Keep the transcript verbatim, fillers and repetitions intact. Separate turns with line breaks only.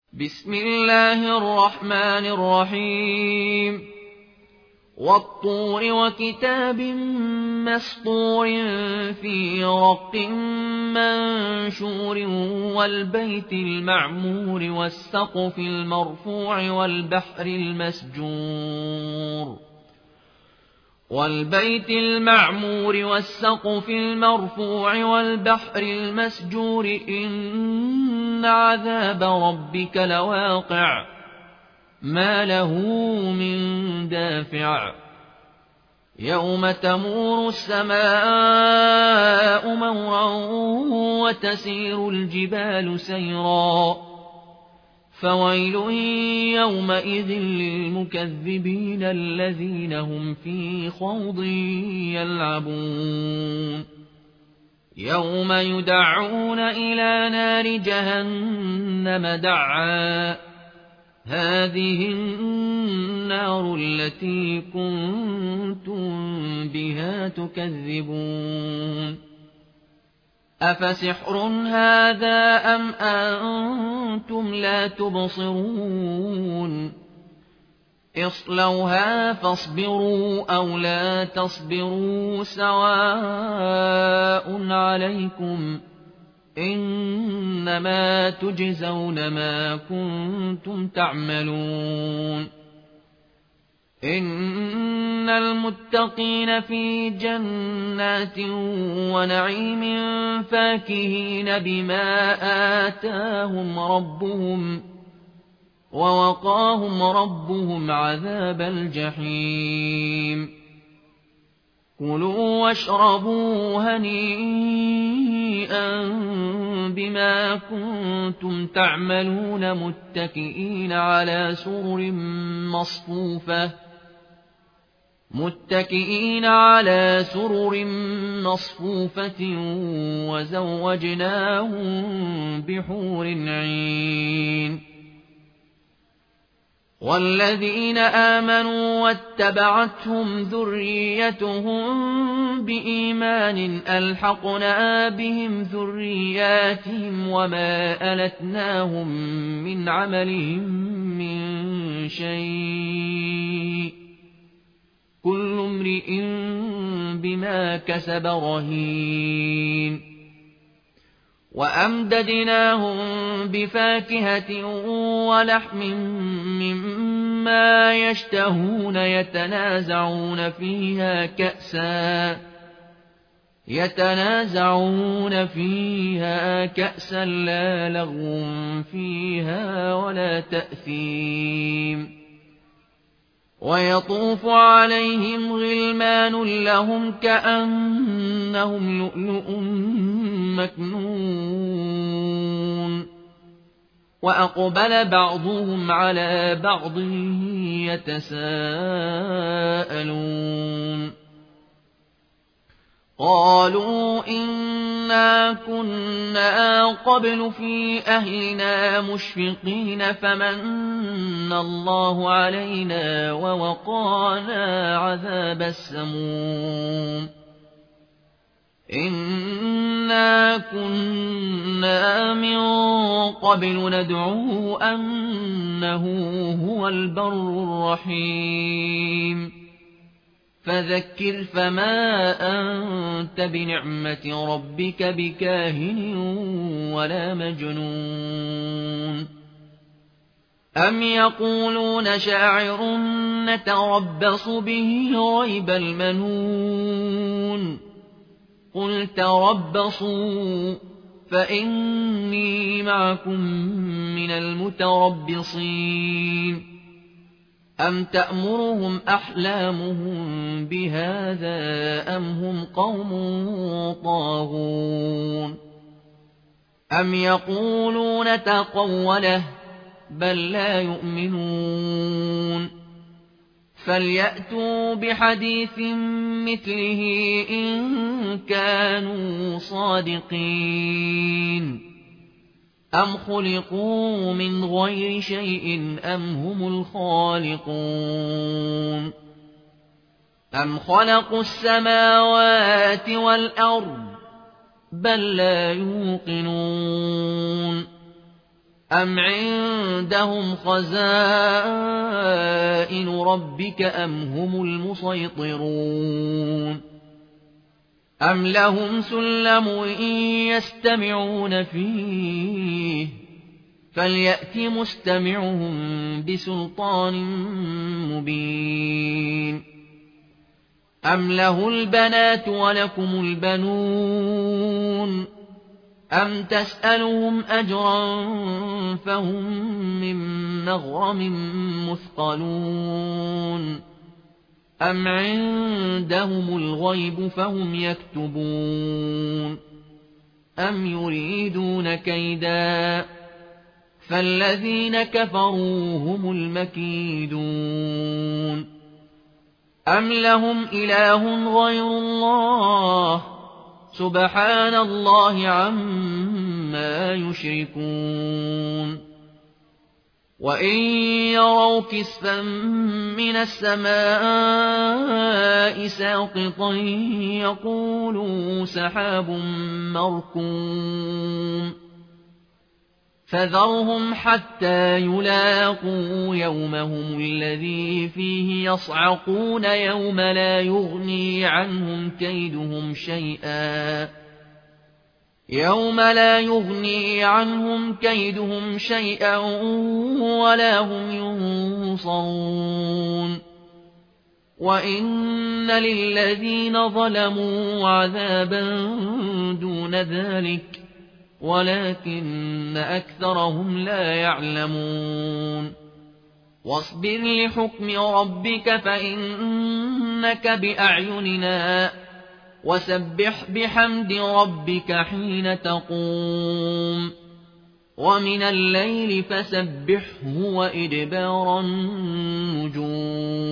بسم الله الرحمن الرحيم والطور وكتاب مسطور في رق منشور والبيت المعمور والسقف المرفوع والبحر المسجور والبيت المعمور والسقف المرفوع والبحر المسجور إن عذاب ربك لواقع ما له من دافع يوم تمور السماء مورا وتسير الجبال سيرا فويل يومئذ للمكذبين الذين هم في خوض يلعبون يوم يدعون إلى نار جهنم دعا هذه النار التي كنتم بها تكذبون أفسحر هذا أم أنتم لا تبصرون اصلوها فاصبروا أو لا تصبروا سواء عليكم إنما تجزون ما كنتم تعملون إن المتقين في جنات ونعيم فاكهين بما آتاهم ربهم ووقاهم ربهم عذاب الجحيم كلوا واشربوا هنيئا بما كنتم تعملون متكئين على سرر مصفوفة متكئين على سرر مصفوفة وزوجناهم بحور عين والذين آمنوا واتبعتهم ذريتهم بإيمان ألحقنا بهم ذرياتهم وما ألتناهم من عملهم من شيء كل امرئ بما كسب رهين وأمددناهم بفاكهة ولحم مما يشتهون يتنازعون فيها كأسا يتنازعون فيها كأسا لا لغو فيها ولا تأثيم ويطوف عليهم غلمان لهم كأنهم لؤلؤ مكنون وأقبل بعضهم على بعض يتساءلون قالوا إنا كنا قبل في أهلنا مشفقين فمن الله علينا ووقانا عذاب السموم إنا كنا من قبل ندعوه أنه هو البر الرحيم فذكر فما أنت بنعمة ربك بكاهن ولا مجنون أم يقولون شاعر نتربص به ريب المنون قل تربصوا فإني معكم من المتربصين أم تأمرهم أحلامهم بهذا أم هم قوم طاغون أم يقولون تقوله بل لا يؤمنون فليأتوا بحديث مثله إن كانوا صادقين أم خلقوا من غير شيء أم هم الخالقون أم خلقوا السماوات والأرض بل لا يوقنون أم عندهم خزائن ربك أم هم المسيطرون أم لهم سلم يستمعون فيه فليأت مستمعهم بسلطان مبين أم له البنات ولكم البنون أم تسألهم أجرا فهم من مغرم مثقلون أم عندهم الغيب فهم يكتبون أم يريدون كيدا فالذين كفروا هم المكيدون أم لهم إله غير الله سبحان الله عما يشركون وإن يروا كسفا من السماء ساقطا يقولوا سحاب مركوم فذرهم حتى يلاقوا يومهم الذي فيه يصعقون يوم لا يغني عنهم كيدهم شيئا يوم لا يغني عنهم كيدهم شيئا ولا هم ينصرون وإن للذين ظلموا عذابا دون ذلك ولكن أكثرهم لا يعلمون واصبر لحكم ربك فإنك بأعيننا وسبح بحمد ربك حين تقوم ومن الليل فسبحه وإدبار النجوم